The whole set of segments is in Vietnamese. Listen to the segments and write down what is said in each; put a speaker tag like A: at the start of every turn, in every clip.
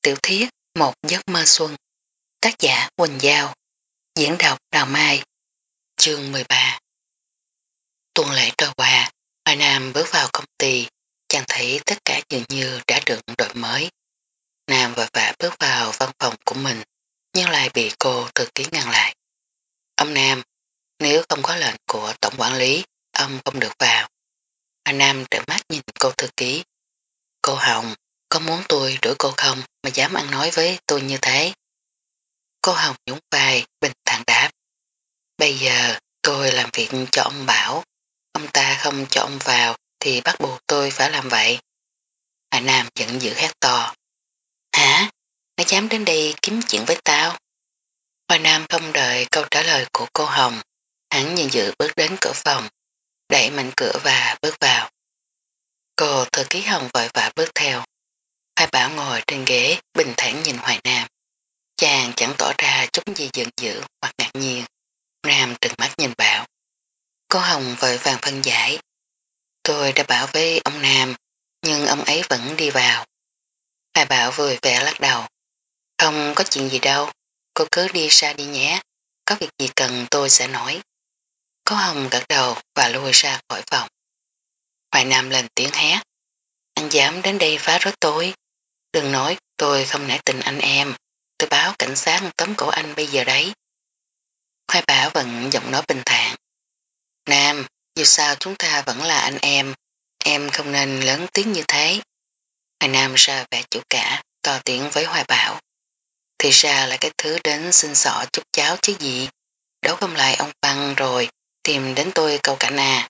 A: Tiểu thuyết Một giấc mơ xuân. Tác giả Quỳnh Giao. Diễn đọc Đào Mai. Chương 13. Tuần lễ trôi qua, Hoài Nam bước vào công ty, chàng thấy tất cả dường như đã được đổi mới. Nam vội vã bước vào văn phòng của mình, nhưng lại bị cô thư ký ngăn lại. Ông Nam, nếu không có lệnh của tổng quản lý, ông không được vào. Hoài Nam trợn mắt nhìn cô thư ký. Cô Hồng, có muốn tôi đuổi cô không mà dám ăn nói với tôi như thế? Cô Hồng nhún vai, bình thản đáp. Bây giờ tôi làm việc cho ông Bảo, ông ta không cho ông vào thì bắt buộc tôi phải làm vậy. Hà Nam giận dữ hét to. Hả? Nó dám đến đây kiếm chuyện với tao? Hoa Nam không đợi câu trả lời của cô Hồng, hắn nhìn dự bước đến cửa phòng, đẩy mạnh cửa và bước vào. Cô thư ký Hồng vội vã bước theo. Hai Bảo ngồi trên ghế bình thản nhìn Hoài Nam. Chàng chẳng tỏ ra chút gì giận dữ hoặc ngạc nhiên. Nam trừng mắt nhìn Bảo. Cô Hồng vội vàng phân giải. Tôi đã bảo với ông Nam, nhưng ông ấy vẫn đi vào. Hai Bảo vui vẻ lắc đầu. Không có chuyện gì đâu, cô cứ đi ra đi nhé, có việc gì cần tôi sẽ nói. Cô Hồng gật đầu và lui ra khỏi phòng. Hoài Nam lên tiếng hét. Anh dám đến đây phá rối tôi. Đừng nói tôi không nể tình anh em, tôi báo cảnh sát tóm cổ anh bây giờ đấy. Hoài Bảo vẫn giọng nói bình thản. Nam, dù sao chúng ta vẫn là anh em không nên lớn tiếng như thế. Hoài Nam ra vẻ chủ cả, to tiếng với Hoài Bảo. Thì ra là cái thứ đến xin xỏ chút cháu chứ gì, đấu không lại ông Văn rồi, tìm đến tôi cầu cảnh à.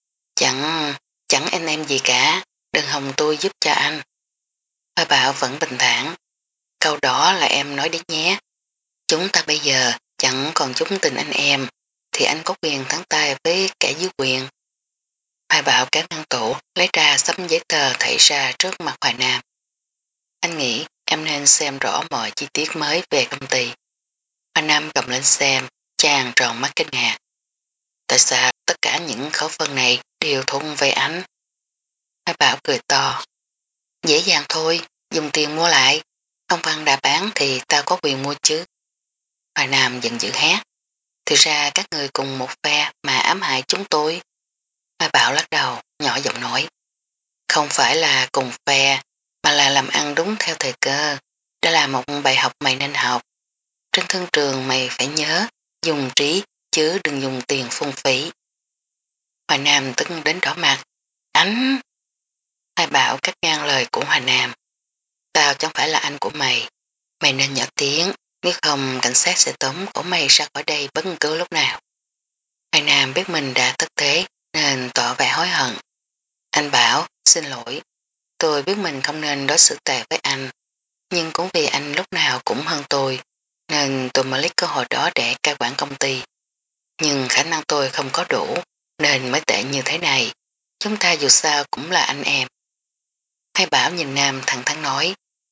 A: Chẳng anh em gì cả, đừng hòng tôi giúp cho anh. Hoài Bảo vẫn bình thản. Câu đó là em nói đấy nhé. Chúng ta bây giờ chẳng còn chút tình anh em, thì anh có quyền thắng tay với kẻ dưới quyền. Hoài Bảo kéo ngăn tủ, lấy ra sắp giấy tờ thảy ra trước mặt Hoài Nam. Anh nghĩ em nên xem rõ mọi chi tiết mới về công ty. Hoài Nam cầm lên xem, chàng tròn mắt kinh ngạc. Tại sao tất cả những khẩu phần này đều thuộc về anh? Hoài Bảo cười to. Dễ dàng thôi, dùng tiền mua lại. Ông Văn đã bán thì tao có quyền mua chứ. Hoài Nam giận dữ hét. Thì ra các người cùng một phe mà ám hại chúng tôi. Hoài Bảo lắc đầu, nhỏ giọng nói. Không phải là cùng phe, mà là làm ăn đúng theo thời cơ. Đó là một bài học mày nên học. Trên thương trường mày phải nhớ, dùng trí, chứ đừng dùng tiền phung phí. Hoài Nam tức đến đỏ mặt. Anh! Hoài Bảo cắt ngang lời của Hoài Nam. Tao chẳng phải là anh của mày. Mày nên nhỏ tiếng, nếu không cảnh sát sẽ tóm cổ mày ra khỏi đây bất cứ lúc nào. Hoài Nam biết mình đã thất thế nên tỏ vẻ hối hận. Anh Bảo, xin lỗi. Tôi biết mình không nên đối xử tệ với anh, nhưng cũng vì anh lúc nào cũng hơn tôi, nên tôi mới lấy cơ hội đó để cai quản công ty. Nhưng khả năng tôi không có đủ, nên mới tệ như thế này. Chúng ta dù sao cũng là anh em. Hai Bảo nhìn Nam thẳng thắn nói.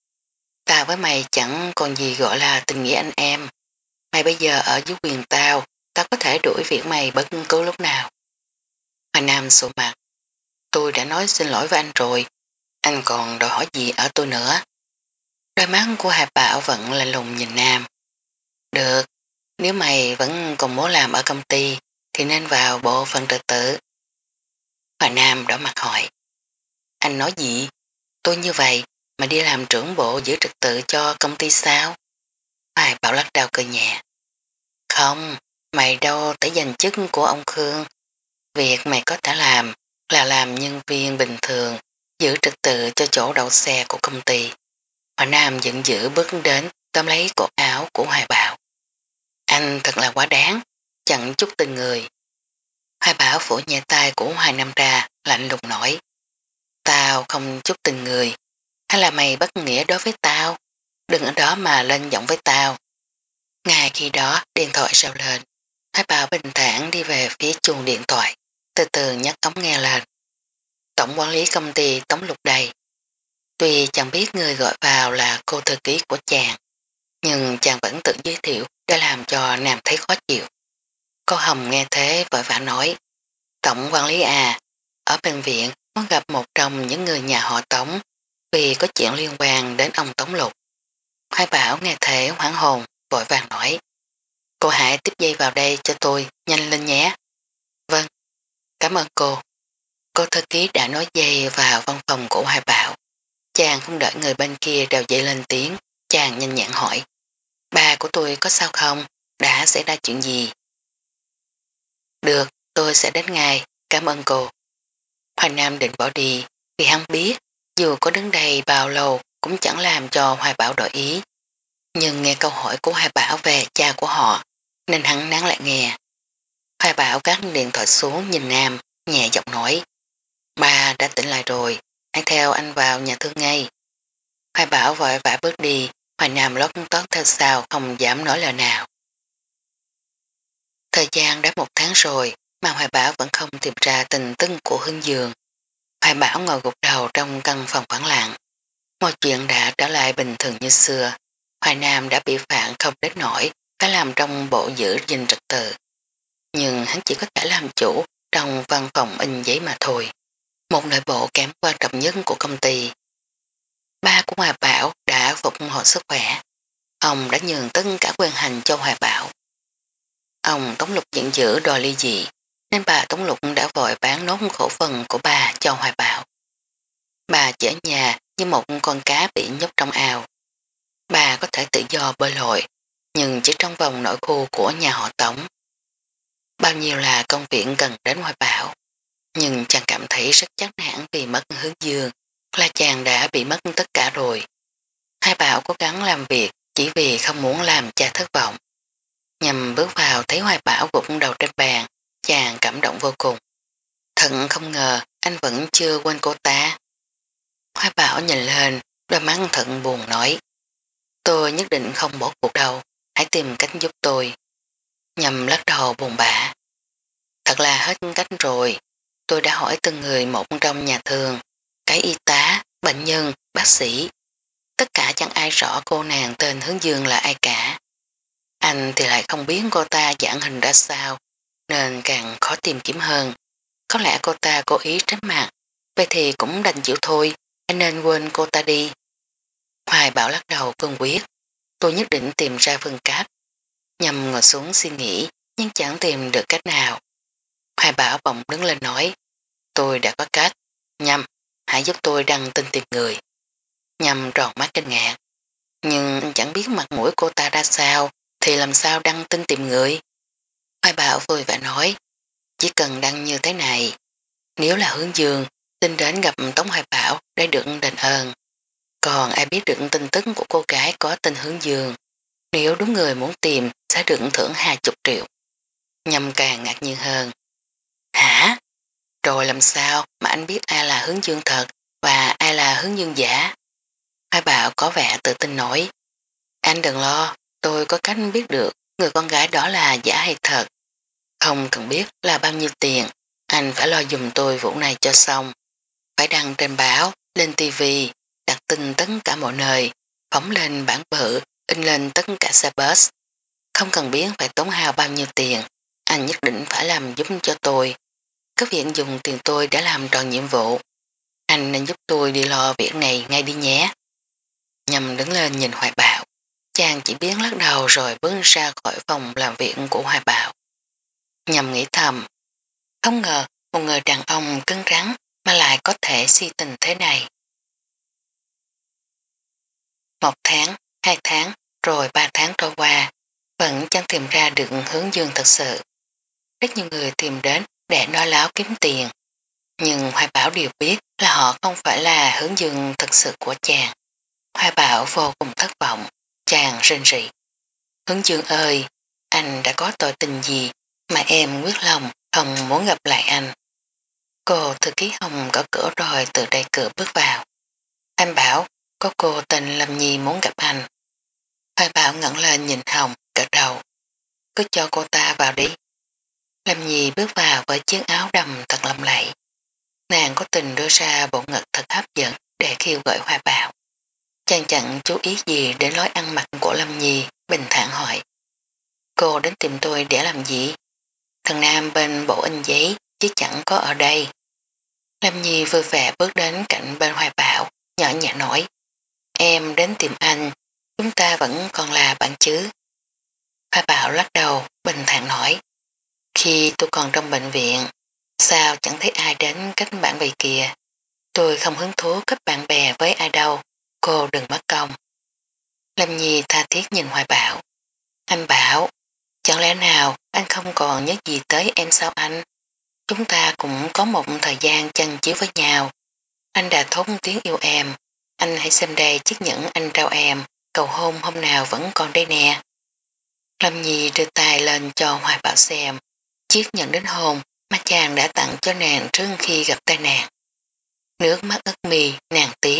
A: Ta với mày chẳng còn gì gọi là tình nghĩa anh em. Mày bây giờ ở dưới quyền tao, tao có thể đuổi việc mày bất cứ lúc nào. Hoài Nam sụ mặt. Tôi đã nói xin lỗi với anh rồi, anh còn đòi hỏi gì ở tôi nữa? Đôi mắt của Hà Bảo vẫn là lùng nhìn Nam. Được, nếu mày vẫn còn muốn làm ở công ty thì nên vào bộ phận trật tự. Hoài Nam đỏ mặt hỏi. Anh nói gì? Tôi như vậy mà đi làm trưởng bộ giữ trật tự cho công ty sao? Hoài Bảo lắc đầu cười nhẹ. Không, mày đâu tới giành chức của ông Khương. Việc mày có thể làm là làm nhân viên bình thường, giữ trật tự cho chỗ đậu xe của công ty. Hoài Nam giận dữ bước đến tóm lấy cổ áo của Hoài Bảo. Anh thật là quá đáng, chẳng chút tình người. Hoài Bảo phủ nhẹ tay của Hoài Nam ra, lạnh lùng nổi. Tao không chút tình người, hay là mày bất nghĩa đối với tao? Đừng ở đó mà lên giọng với tao. Ngay khi đó điện thoại reo lên. Hoài Bảo bình thản đi về phía chuông điện thoại, từ từ nhấc ống nghe lên. Tổng quản lý công ty Tống Lục đây. Tuy chẳng biết người gọi vào là cô thư ký của chàng, nhưng chàng vẫn tự giới thiệu để làm cho Nam thấy khó chịu. Cô Hồng nghe thế vội vã nói. Tổng quản lý à, ở bệnh viện muốn gặp một trong những người nhà họ Tống vì có chuyện liên quan đến ông Tống Lục. Hoài Bảo nghe thế hoảng hồn, vội vàng nói. Cô hãy tiếp dây vào đây cho tôi, nhanh lên nhé. Vâng, cảm ơn cô. Cô thư ký đã nói dây vào văn phòng của Hoài Bảo. Chàng không đợi người bên kia đều dậy lên tiếng, chàng nhanh nhẹn hỏi. Ba của tôi có sao không? Đã xảy ra chuyện gì? Được, tôi sẽ đến ngay, cảm ơn cô. Hoài Nam định bỏ đi, vì hắn biết, dù có đứng đây bao lâu cũng chẳng làm cho Hoài Bảo đổi ý. Nhưng nghe câu hỏi của Hoài Bảo về cha của họ, nên hắn nán lại nghe. Hoài Bảo gác điện thoại xuống nhìn Nam, nhẹ giọng nói. Ba đã tỉnh lại rồi, hãy theo anh vào nhà thương ngay. Hoài Bảo vội vã bước đi, Hoài Nam lót tót theo sau không dám nói lời nào. Thời gian đã 1 tháng rồi mà Hoài Bảo vẫn không tìm ra tình tưng của Hương Dương. Hoài Bảo ngồi gục đầu trong căn phòng vắng lặng. Mọi chuyện đã trở lại bình thường như xưa. Hoài Nam đã bị phạt không đến nổi, phải làm trong bộ giữ gìn trật tự. Nhưng hắn chỉ có thể làm chủ trong văn phòng in giấy mà thôi. Một nội bộ kém quan trọng nhất của công ty. Ba của Hoài Bảo đã phục hồi sức khỏe. Ông đã nhường tất cả quyền hành cho Hoài Bảo. Ông Tống Lục giận dữ đòi ly dị, nên bà Tống Lục đã vội bán nốt khẩu phần của bà cho Hoài Bảo. Bà chỉ ở nhà như một con cá bị nhốt trong ao. Bà có thể tự do bơi lội, nhưng chỉ trong vòng nội khu của nhà họ Tống. Bao nhiêu là công việc cần đến Hoài Bảo, nhưng chàng cảm thấy rất chán nản vì mất Hướng Dương, là chàng đã bị mất tất cả rồi. Hoài Bảo cố gắng làm việc chỉ vì không muốn làm cha thất vọng. Nhằm bước vào thấy Hoài Bảo gục đầu trên bàn, chàng cảm động vô cùng. Thật không ngờ anh vẫn chưa quên cô ta. Hoài Bảo nhìn lên, đôi mắt thận buồn nói. Tôi nhất định không bỏ cuộc đâu, hãy tìm cách giúp tôi. Nhằm lắc đầu buồn bã. Thật là hết cách rồi, tôi đã hỏi từng người một trong nhà thương, cái y tá, bệnh nhân, bác sĩ. Tất cả chẳng ai rõ cô nàng tên Hướng Dương là ai cả. Anh thì lại không biết cô ta dạng hình ra sao, nên càng khó tìm kiếm hơn. Có lẽ cô ta cố ý tránh mặt, vậy thì cũng đành chịu thôi, anh nên quên cô ta đi. Hoài Bảo lắc đầu cương quyết, tôi nhất định tìm ra phương cách. Nhằm ngồi xuống suy nghĩ, nhưng chẳng tìm được cách nào. Hoài Bảo bỗng đứng lên nói, tôi đã có cách. Nhằm, hãy giúp tôi đăng tin tìm người. Nhằm tròn mắt kinh ngạc, nhưng anh chẳng biết mặt mũi cô ta ra sao, thì làm sao đăng tin tìm người. Hoài Bảo vui vẻ nói, chỉ cần đăng như thế này, nếu là Hướng Dương, tin đến gặp Tống Hoài Bảo để được đền ơn. Còn ai biết được tin tức của cô gái có tên Hướng Dương, nếu đúng người muốn tìm sẽ được thưởng 20 triệu. Nhâm càng ngạc nhiên hơn. Hả? Rồi làm sao mà anh biết ai là Hướng Dương thật và ai là Hướng Dương giả? Hoài Bảo có vẻ tự tin nổi. Anh đừng lo, tôi có cách biết được người con gái đó là giả hay thật. Không cần biết là bao nhiêu tiền, anh phải lo dùm tôi vụ này cho xong. Phải đăng trên báo, lên tivi, đặt tin tất cả mọi nơi, phóng lên bản bự, in lên tất cả xe bus. Không cần biết phải tốn hao bao nhiêu tiền, anh nhất định phải làm giúp cho tôi. Các viện dùng tiền tôi để làm tròn nhiệm vụ. Anh nên giúp tôi đi lo việc này ngay đi nhé. Nhằm đứng lên nhìn Hoài Bảo. Chàng chỉ biết lắc đầu rồi bước ra khỏi phòng làm việc của Hoài Bảo. Nhằm nghĩ thầm. Không ngờ một người đàn ông cứng rắn mà lại có thể si tình thế này. 1 tháng, 2 tháng, rồi 3 tháng trôi qua, vẫn chẳng tìm ra được Hướng Dương thật sự. Rất nhiều người tìm đến để nói láo kiếm tiền, nhưng Hoài Bảo đều biết là họ không phải là Hướng Dương thật sự của chàng. Hoài Bảo vô cùng thất vọng, chàng rên rỉ. Hướng Dương ơi, anh đã có tội tình gì mà em quyết lòng không muốn gặp lại anh. Cô thư ký Hồng gõ cửa rồi từ đây cửa bước vào. Anh bảo, có cô tên Lâm Nhi muốn gặp anh. Hoài Bảo ngẩng lên nhìn Hồng, gật đầu. Cứ cho cô ta vào đi. Lâm Nhi bước vào với chiếc áo đầm thật lộng lẫy. Nàng có tình đưa ra bộ ngực thật hấp dẫn để kêu gọi Hoài Bảo. Chàng chẳng chú ý gì đến lối ăn mặc của Lâm Nhi, bình thản hỏi. Cô đến tìm tôi để làm gì? Thằng Nam bên bộ in giấy chứ chẳng có ở đây. Lâm Nhi vui vẻ bước đến cạnh bên Hoài Bảo, nhỏ nhẹ nói. Em đến tìm anh, chúng ta vẫn còn là bạn chứ. Hoa Bảo lắc đầu, bình thản nói. Khi tôi còn trong bệnh viện, sao chẳng thấy ai đến kết bạn vậy kìa. Tôi không hứng thú kết bạn bè với ai đâu, cô đừng mất công. Lâm Nhi tha thiết nhìn Hoài Bảo. Anh Bảo, chẳng lẽ nào anh không còn nhớ gì tới em sao anh? Chúng ta cũng có một thời gian chăn chiếu với nhau. Anh đã thốt tiếng yêu em. Anh hãy xem đây chiếc nhẫn anh trao em. Cầu hôn hôm nào vẫn còn đây nè. Lâm Nhi đưa tay lên cho Hoài Bảo xem. Chiếc nhẫn đính hôn mà chàng đã tặng cho nàng trước khi gặp tai nạn. Nước mắt ướt mi, nàng tiếp.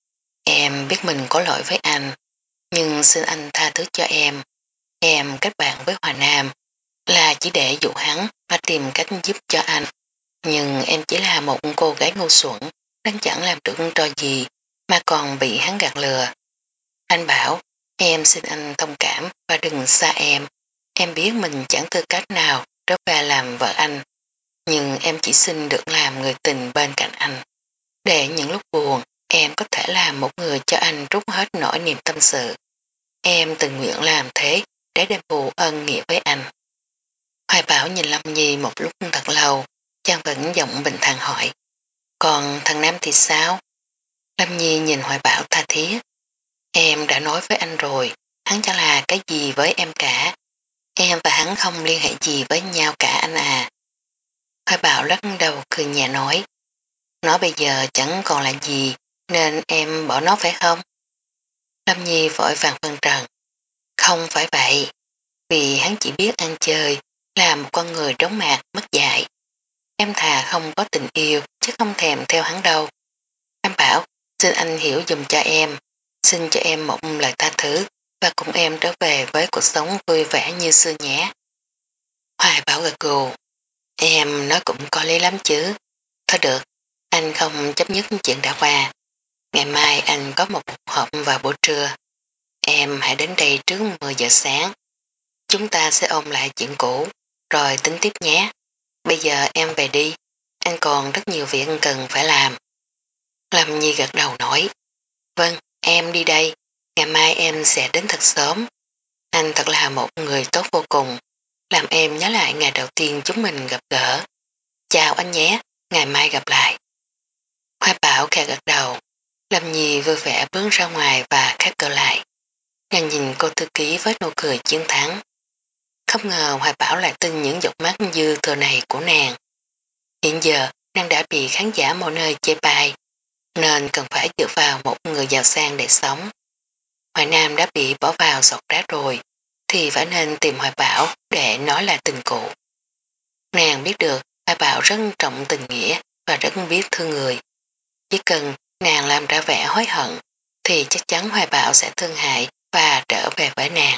A: Em biết mình có lỗi với anh, nhưng xin anh tha thứ cho em. Em kết bạn với Hòa Nam là chỉ để dụ hắn mà tìm cách giúp cho anh. Nhưng em chỉ là một cô gái ngu xuẩn, đang chẳng làm được trò gì mà còn bị hắn gạt lừa. Anh bảo, em xin anh thông cảm và đừng xa em. Em biết mình chẳng tư cách nào trở về làm vợ anh, nhưng em chỉ xin được làm người tình bên cạnh anh. Để những lúc buồn, em có thể là một người cho anh trút hết nỗi niềm tâm sự. Em tình nguyện làm thế để đền bù ân nghĩa với anh. Hoài Bảo nhìn Lâm Nhi một lúc thật lâu, chàng vẫn giọng bình thản hỏi. Còn thằng Nam thì sao? Lâm Nhi nhìn Hoài Bảo tha thiết. Em đã nói với anh rồi, hắn chẳng là cái gì với em cả. Em và hắn không liên hệ gì với nhau cả anh à. Hoài Bảo lắc đầu cười nhẹ nói. Nó bây giờ chẳng còn là gì, nên em bỏ nó phải không? Lâm Nhi vội vàng phân trần. Không phải vậy, vì hắn chỉ biết ăn chơi, là một con người trống mạc, mất dạy. Em thà không có tình yêu, chứ không thèm theo hắn đâu. Em bảo, xin anh hiểu dùm cho em, xin cho em một lời tha thứ, và cùng em trở về với cuộc sống vui vẻ như xưa nhé. Hoài Bảo gật gù, em nói cũng có lý lắm chứ. Thôi được, anh không chấp nhất chuyện đã qua. Ngày mai anh có một cuộc họp vào buổi trưa. Em hãy đến đây trước 10 giờ sáng. Chúng ta sẽ ôn lại chuyện cũ, rồi tính tiếp nhé. Bây giờ em về đi, anh còn rất nhiều việc cần phải làm. Lâm Nhi gật đầu nói, vâng, em đi đây, ngày mai em sẽ đến thật sớm. Anh thật là một người tốt vô cùng, làm em nhớ lại ngày đầu tiên chúng mình gặp gỡ. Chào anh nhé, ngày mai gặp lại. Hoa Bảo khẽ gật đầu, Lâm Nhi vui vẻ bước ra ngoài và khép cửa lại. Nàng nhìn cô thư ký với nụ cười chiến thắng. Không ngờ Hoài Bảo lại tin những giọt mắt dư thừa này của nàng. Hiện giờ, nàng đã bị khán giả mọi nơi chê bai, nên cần phải dựa vào một người giàu sang để sống. Hoài Nam đã bị bỏ vào sọt rác rồi, thì phải nên tìm Hoài Bảo để nói là tình cũ. Nàng biết được Hoài Bảo rất trọng tình nghĩa và rất biết thương người. Chỉ cần nàng làm ra vẻ hối hận, thì chắc chắn Hoài Bảo sẽ thương hại và trở về với nàng.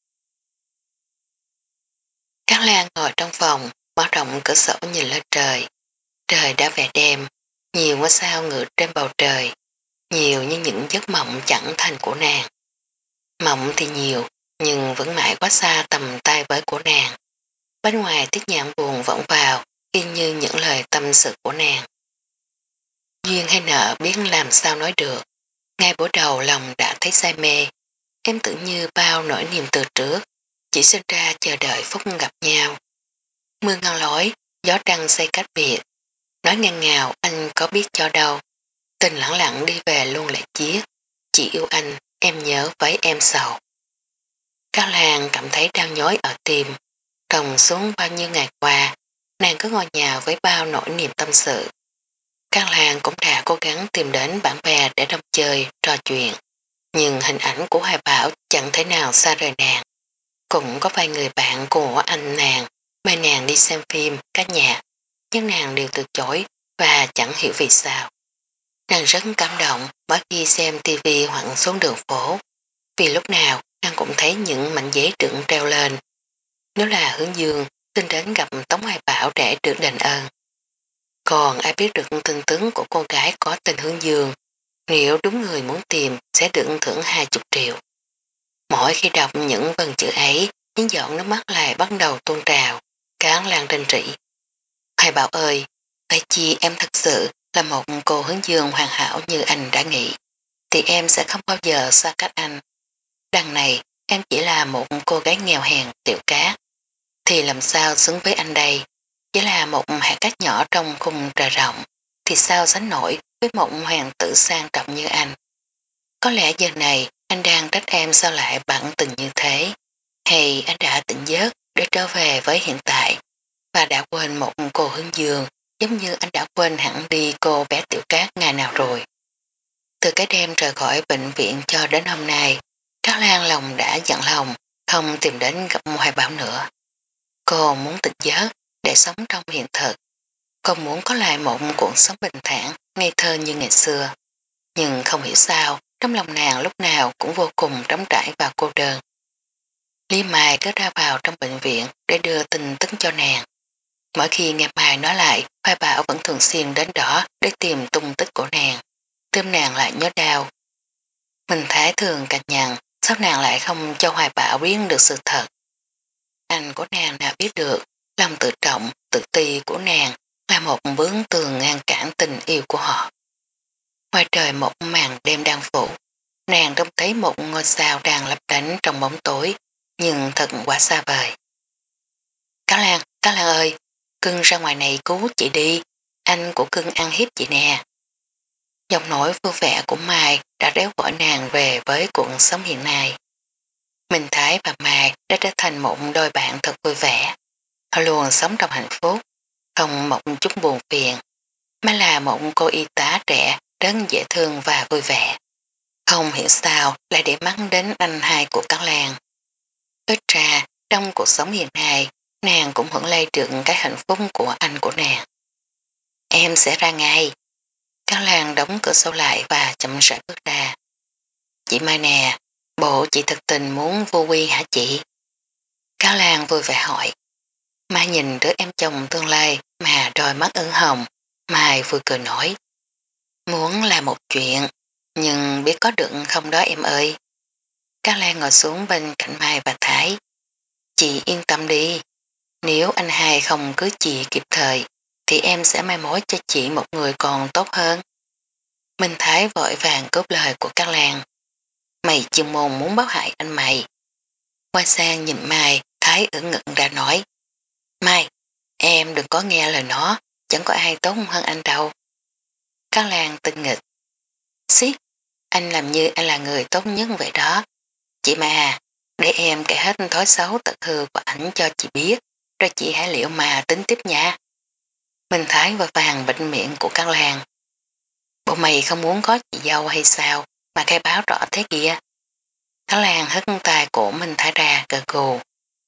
A: Cát Lan ngồi trong phòng, mở rộng cửa sổ nhìn lên trời. Trời đã về đêm, nhiều ngôi sao ngự trên bầu trời, nhiều như những giấc mộng chẳng thành của nàng. Mộng thì nhiều, nhưng vẫn mãi quá xa tầm tay với của nàng. Bên ngoài tiếng nhạc buồn vọng vào, y như những lời tâm sự của nàng. Duyên hay nợ biết làm sao nói được. Ngay buổi đầu lòng đã thấy say mê, em tưởng như bao nỗi niềm từ trước, chỉ sinh ra chờ đợi phút gặp nhau. Mưa ngon lối, gió trăng xây cách biệt, nói ngang ngào anh có biết cho đâu. Tình lặng lặng đi về luôn lại chiếc, chỉ yêu anh, em nhớ với em sầu. Cao Lan cảm thấy đau nhói ở tim, trồng xuống bao nhiêu ngày qua, nàng cứ ngồi nhà với bao nỗi niềm tâm sự. Cao Lan cũng đã cố gắng tìm đến bạn bè để đồng chơi, trò chuyện, nhưng hình ảnh của Hoài Bảo chẳng thể nào xa rời nàng. Cũng có vài người bạn của anh nàng mời nàng đi xem phim, ca nhạc, nhưng nàng đều từ chối và chẳng hiểu vì sao. Nàng rất cảm động mỗi khi xem tivi hoặc xuống đường phố, vì lúc nào nàng cũng thấy những mảnh giấy đựng treo lên. Nếu là Hướng Dương, xin đến gặp Tống Hoài Bảo để được đền ơn. Còn ai biết được tin tướng của cô gái có tên Hướng Dương, nếu đúng người muốn tìm sẽ được thưởng 20 triệu. Mỗi khi đọc những vần chữ ấy, những giọt nước mắt lại bắt đầu tuôn trào, Cán Lan rên rỉ. Hoài Bảo ơi, phải chi em thật sự là một cô Hướng Dương hoàn hảo như anh đã nghĩ, thì em sẽ không bao giờ xa cách anh. Đằng này em chỉ là một cô gái nghèo hèn tiểu cá, thì làm sao xứng với anh đây, chỉ là một hạt cát nhỏ trong khung trời rộng, thì sao sánh nổi với một hoàng tử sang trọng như anh. Có lẽ giờ này anh đang trách em sao lại bận tình như thế, hay anh đã tỉnh giấc để trở về với hiện tại, và đã quên một cô hướng dương giống như anh đã quên hẳn đi cô bé tiểu cát ngày nào rồi. Từ cái đêm rời khỏi bệnh viện cho đến hôm nay, Trác Lan lòng đã giận lòng, không tìm đến gặp Hoài Bảo nữa. Cô muốn tỉnh giấc để sống trong hiện thực. Cô muốn có lại một cuộc sống bình thản, ngây thơ như ngày xưa. Nhưng không hiểu sao, trong lòng nàng lúc nào cũng vô cùng trống trải và cô đơn. Lý Mai cứ ra vào trong bệnh viện để đưa tin tức cho nàng. Mỗi khi nghe Mai nói lại, Hoài Bảo vẫn thường xuyên đến đó để tìm tung tích của nàng. Tim nàng lại nhớ đau. Mình Thái thường cạch nhận, sao nàng lại không cho Hoài Bảo biết được sự thật. Anh của nàng đã biết được, lòng tự trọng, tự ti của nàng là một bướng tường ngăn cản tình yêu của họ. Ngoài trời một màn đêm đang phủ, nàng trông thấy một ngôi sao đang lấp lánh trong bóng tối, nhưng thật quá xa vời. Cá Lan ơi, cưng ra ngoài này cứu chị đi, anh của cưng ăn hiếp chị nè. Giọng nổi vui vẻ của Mai đã réo gọi nàng về với cuộc sống hiện nay. Minh Thái và Mai đã trở thành một đôi bạn thật vui vẻ. Họ luôn sống trong hạnh phúc, không một chút buồn phiền. Mai là một cô y tá trẻ, rất dễ thương và vui vẻ. Không hiểu sao lại để mắt đến anh hai của Cá Lan. Ít ra, trong cuộc sống hiện nay, nàng cũng hưởng lây được cái hạnh phúc của anh của nàng. Em sẽ ra ngay. Cá Lan đóng cửa sổ lại và chậm rãi bước ra. Chị Mai nè, bộ chị thực tình muốn vô quy hả chị? Cá Lan vui vẻ hỏi. Mai nhìn đứa em chồng tương lai mà đôi mắt ửng hồng, Mai vừa cười nói. Muốn là một chuyện, nhưng biết có được không đó em ơi. Cá Lan ngồi xuống bên cạnh Mai và Thái. Chị yên tâm đi, nếu anh hai không cưới chị kịp thời, thì em sẽ mai mối cho chị một người còn tốt hơn. Minh Thái vội vàng cướp lời của Cá Lan. Mày chuyên môn muốn báo hại anh mày. Quay sang nhìn Mai, Thái ưỡn ngực ra nói. Mai, em đừng có nghe lời nó, chẳng có ai tốt hơn anh đâu. Cá Lan tinh nghịch. Xí, anh làm như anh là người tốt nhất vậy đó. Chị mà, để em kể hết thói xấu tật hư của ảnh cho chị biết, rồi chị hãy liệu mà tính tiếp nha. Minh Thái và vàng bệnh miệng của Cá Lan. Bộ mày không muốn có chị dâu hay sao mà khai báo rõ thế kia. Cá Lan hất tay của Minh Thái ra gật gù.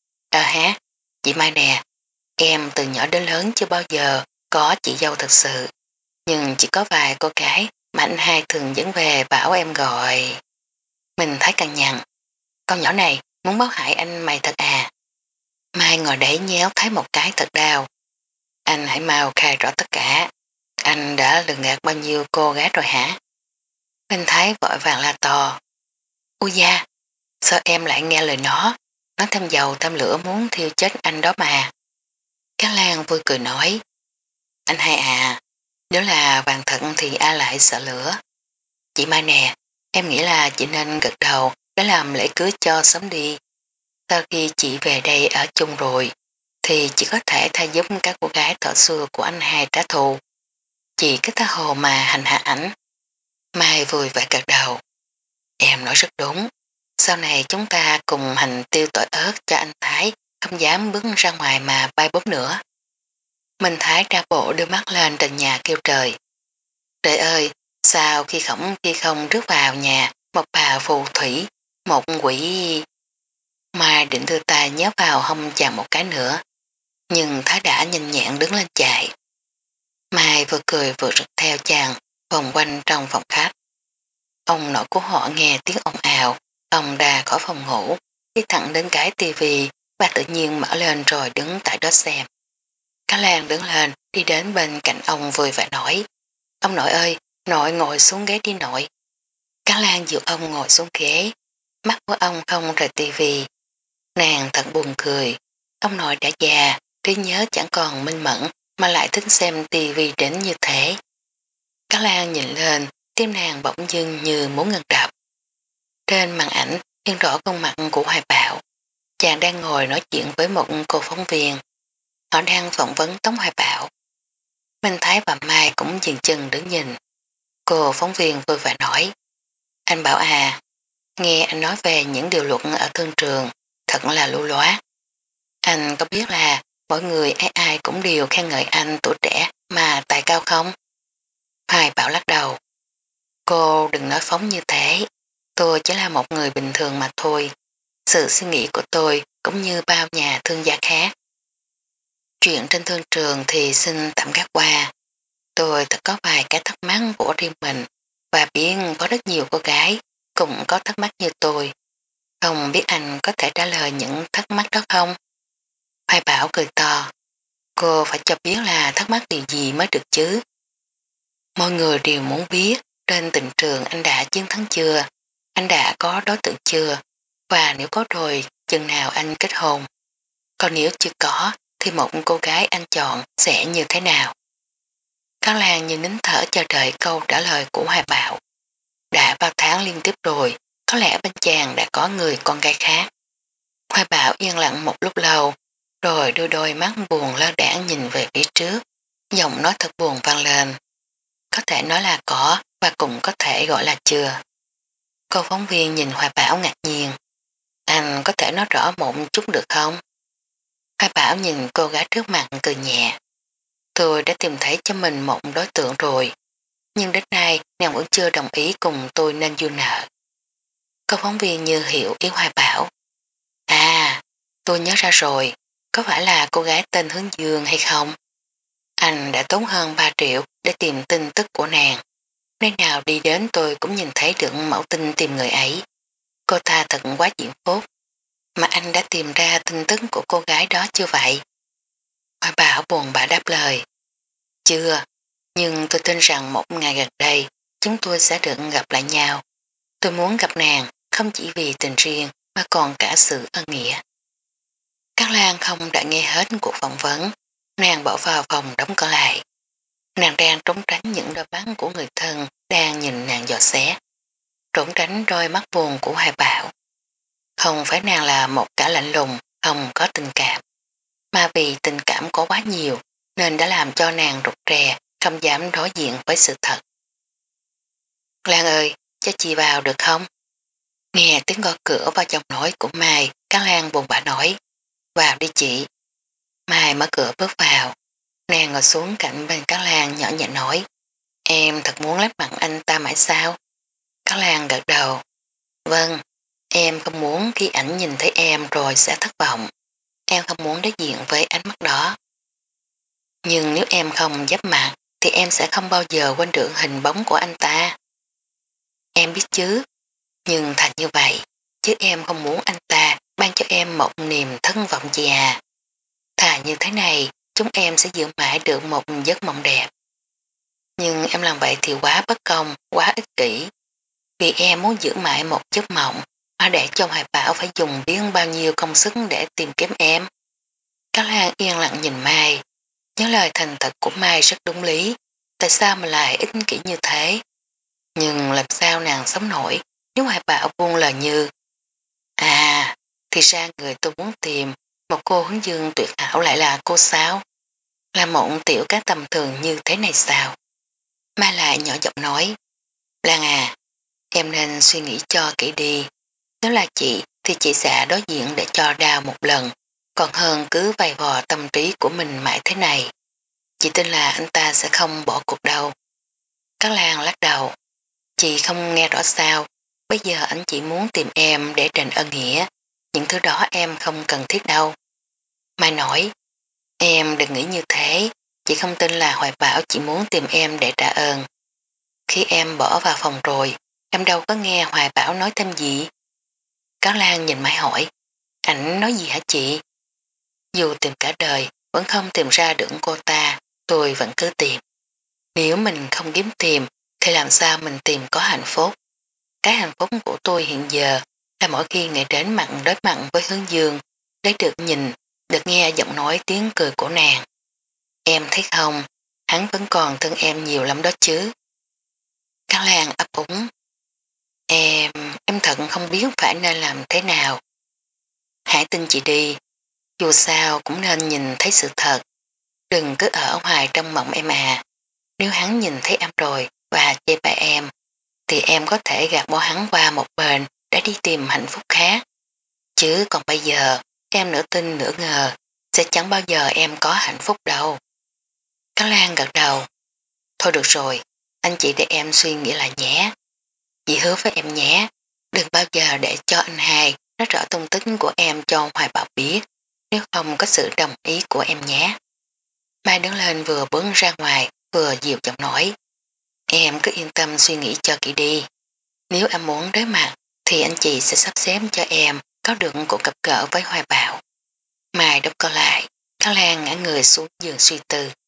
A: Hả, chị Mai nè, em từ nhỏ đến lớn chưa bao giờ có chị dâu thật sự, nhưng chỉ có vài cô gái mà anh hai thường dẫn về bảo em gọi. Mình thấy căng nhằn, con nhỏ này muốn báo hại anh mày thật à. Mai ngồi đấy nhéo Thái một cái thật đau. Anh hãy mau khai rõ tất cả, anh đã lừa gạt bao nhiêu cô gái rồi hả? Minh Thái vội vàng la to. Ui da, sao em lại nghe lời nó thêm dầu thêm lửa muốn thiêu chết anh đó mà. Cá Lan vui cười nói. Anh hai à, nếu là vàng thận thì ai lại sợ lửa. Chị Mai nè, em nghĩ là chị nên gật đầu để làm lễ cưới cho sớm đi. Sau khi chị về đây ở chung rồi, thì chị có thể thay giúp các cô gái thợ xưa của anh hai trả thù. Chị cứ tha hồ mà hành hạ ảnh. Mai vui vẻ gật đầu. Em nói rất đúng. Sau này chúng ta cùng hành tiêu tỏi ớt cho anh Thái không dám bước ra ngoài mà bay bốp nữa. Minh Thái ra bộ đưa mắt lên trên nhà kêu trời. Trời ơi, sao khi không rước vào nhà một bà phù thủy, một quỷ. Mai định đưa tay nhớ vào hông chàng một cái nữa, nhưng Thái đã nhanh nhẹn đứng lên chạy. Mai vừa cười vừa rực theo chàng vòng quanh trong phòng khách. Ông nội của họ nghe tiếng ồn ào, ông ra khỏi phòng ngủ, đi thẳng đến cái tivi và tự nhiên mở lên rồi đứng tại đó xem. Cá Lan đứng lên đi đến bên cạnh ông vui vẻ nói. Ông nội ơi, nội ngồi xuống ghế đi nội. Cá Lan dịu ông ngồi xuống ghế, mắt của ông không rời tivi. Nàng thật buồn cười, ông nội đã già, trí nhớ chẳng còn minh mẫn mà lại thích xem tivi đến như thế. Cá Lan nhìn lên, tim nàng bỗng dưng như muốn ngừng đập. Trên màn ảnh hiện rõ khuôn mặt của Hoài Bảo. Chàng đang ngồi nói chuyện với một cô phóng viên. Họ đang phỏng vấn Tống Hoài Bảo. Minh Thái và Mai cũng dừng chân đứng nhìn. Cô phóng viên vui vẻ nói: anh Bảo à, nghe anh nói về những điều luật ở thương trường, thật là lưu loát. Anh có biết là mỗi người ai ai cũng đều khen ngợi anh tuổi trẻ mà tài cao không? Hoài Bảo lắc đầu. Cô đừng nói phóng như thế, tôi chỉ là một người bình thường mà thôi. Sự suy nghĩ của tôi cũng như bao nhà thương gia khác. Chuyện trên thương trường thì xin tạm gác qua. Tôi thật có vài cái thắc mắc của riêng mình và biết có rất nhiều cô gái cũng có thắc mắc như tôi. Không biết anh có thể trả lời những thắc mắc đó không? Hoài Bảo cười to. Cô phải cho biết là thắc mắc điều gì mới được chứ. Mọi người đều muốn biết trên tình trường anh đã chiến thắng chưa, anh đã có đối tượng chưa, và nếu có rồi chừng nào anh kết hôn. Còn nếu chưa có thì một cô gái anh chọn sẽ như thế nào? Cao Lan như nín thở chờ đợi câu trả lời của Hoài Bảo. Đã bao tháng liên tiếp rồi, có lẽ bên chàng đã có người con gái khác. Hoài Bảo yên lặng một lúc lâu, rồi đưa đôi mắt buồn lơ đãng nhìn về phía trước, giọng nói thật buồn vang lên. Có thể nói là có và cũng có thể gọi là chưa. Cô phóng viên nhìn Hoài Bảo ngạc nhiên. Anh có thể nói rõ một chút được không? Hoài Bảo nhìn cô gái trước mặt cười nhẹ. Tôi đã tìm thấy cho mình một đối tượng rồi, nhưng đến nay nàng vẫn chưa đồng ý cùng tôi nên dư nợ. Cô phóng viên như hiểu ý Hoài Bảo. À, tôi nhớ ra rồi, có phải là cô gái tên Hướng Dương hay không? Anh đã tốn hơn 3 triệu để tìm tin tức của nàng. Nơi nào đi đến tôi cũng nhìn thấy được mẫu tin tìm người ấy. Cô ta thật quá diễm phúc. Mà anh đã tìm ra tin tức của cô gái đó chưa vậy? Hoa Bảo buồn bã đáp lời. Chưa, nhưng tôi tin rằng một ngày gần đây chúng tôi sẽ được gặp lại nhau. Tôi muốn gặp nàng không chỉ vì tình riêng mà còn cả sự ân nghĩa. Cát Lan không đã nghe hết cuộc phỏng vấn. Nàng bỏ vào phòng đóng cửa lại. Nàng đang trốn tránh những đôi mắt của người thân đang nhìn nàng dò xét. Trốn tránh đôi mắt buồn của Hoài Bảo. Không phải nàng là một cả lạnh lùng, không có tình cảm, mà vì tình cảm có quá nhiều nên đã làm cho nàng rụt rè, không dám đối diện với sự thật. Lan ơi, cho chị vào được không? Nghe tiếng gõ cửa vào giọng nói của Mai, Cát Lan buồn bã nói, vào đi chị. Mai mở cửa bước vào, nàng ngồi xuống cạnh bên Cát Lan nhỏ nhẹ nói, em thật muốn lách mặt anh ta mãi sao? Cát Lan gật đầu, vâng, em không muốn khi ảnh nhìn thấy em rồi sẽ thất vọng. Em không muốn đối diện với ánh mắt đó. Nhưng nếu em không giáp mặt thì em sẽ không bao giờ quên được hình bóng của anh ta. Em biết chứ, nhưng thành như vậy, chứ em không muốn anh ta ban cho em một niềm thất vọng gì à. Thà như thế này, chúng em sẽ giữ mãi được một giấc mộng đẹp. Nhưng em làm vậy thì quá bất công, quá ích kỷ. Vì em muốn giữ mãi một giấc mộng, mà để cho Hoài Bảo phải dùng biết bao nhiêu công sức để tìm kiếm em. Cát Lan yên lặng nhìn Mai, nhớ lời thành thật của Mai rất đúng lý, tại sao mà lại ích kỷ như thế. Nhưng làm sao nàng sống nổi nếu Hoài Bảo buông lời như à, thì ra người tôi muốn tìm một cô hướng dương tuyệt hảo lại là cô sao? Là một tiểu cá tầm thường như thế này sao? Mai lại nhỏ giọng nói, Lan à, em nên suy nghĩ cho kỹ đi. Nếu là chị thì chị sẽ đối diện để cho đau một lần, còn hơn cứ vầy vò tâm trí của mình mãi thế này. Chị tin là anh ta sẽ không bỏ cuộc đâu. Cát Lan lắc đầu. Chị không nghe rõ sao. Bây giờ anh chỉ muốn tìm em để đền ân nghĩa. Những thứ đó em không cần thiết đâu. Mai nói. Em đừng nghĩ như thế. Chị không tin là Hoài Bảo chỉ muốn tìm em để trả ơn. Khi em bỏ vào phòng rồi, em đâu có nghe Hoài Bảo nói thêm gì. Cát Lan nhìn Mai hỏi. Ảnh nói gì hả chị? Dù tìm cả đời, vẫn không tìm ra được cô ta, tôi vẫn cứ tìm. Nếu mình không kiếm tìm, thì làm sao mình tìm có hạnh phúc? Cái hạnh phúc của tôi hiện giờ là mỗi khi ngày đến mặn đối mặn với Hướng Dương, để được nhìn, được nghe giọng nói tiếng cười của nàng. Em thấy không, hắn vẫn còn thương em nhiều lắm đó chứ. Cát Lan ấp úng. Em, em thật không biết phải nên làm thế nào. Hãy tin chị đi, dù sao cũng nên nhìn thấy sự thật. Đừng cứ ở hoài trong mộng em à. Nếu hắn nhìn thấy em rồi và chê bai em, thì em có thể gạt bỏ hắn qua một bên để đi tìm hạnh phúc khác. Chứ còn bây giờ, em nửa tin nửa ngờ, sẽ chẳng bao giờ em có hạnh phúc đâu. Cá Lan gật đầu. Thôi được rồi, anh chị để em suy nghĩ lại nhé. Chị hứa với em nhé, đừng bao giờ để cho anh hai nói rõ tung tích của em cho Hoài Bảo biết, nếu không có sự đồng ý của em nhé. Mai đứng lên vừa bước ra ngoài, vừa dịu giọng nói. Em cứ yên tâm suy nghĩ cho kỹ đi. Nếu em muốn đối mặt, thì anh chị sẽ sắp xếp cho em có được cuộc gặp gỡ với Hoài Bảo. Mai đóng co lại, Cá Lan ngã người xuống giường suy tư.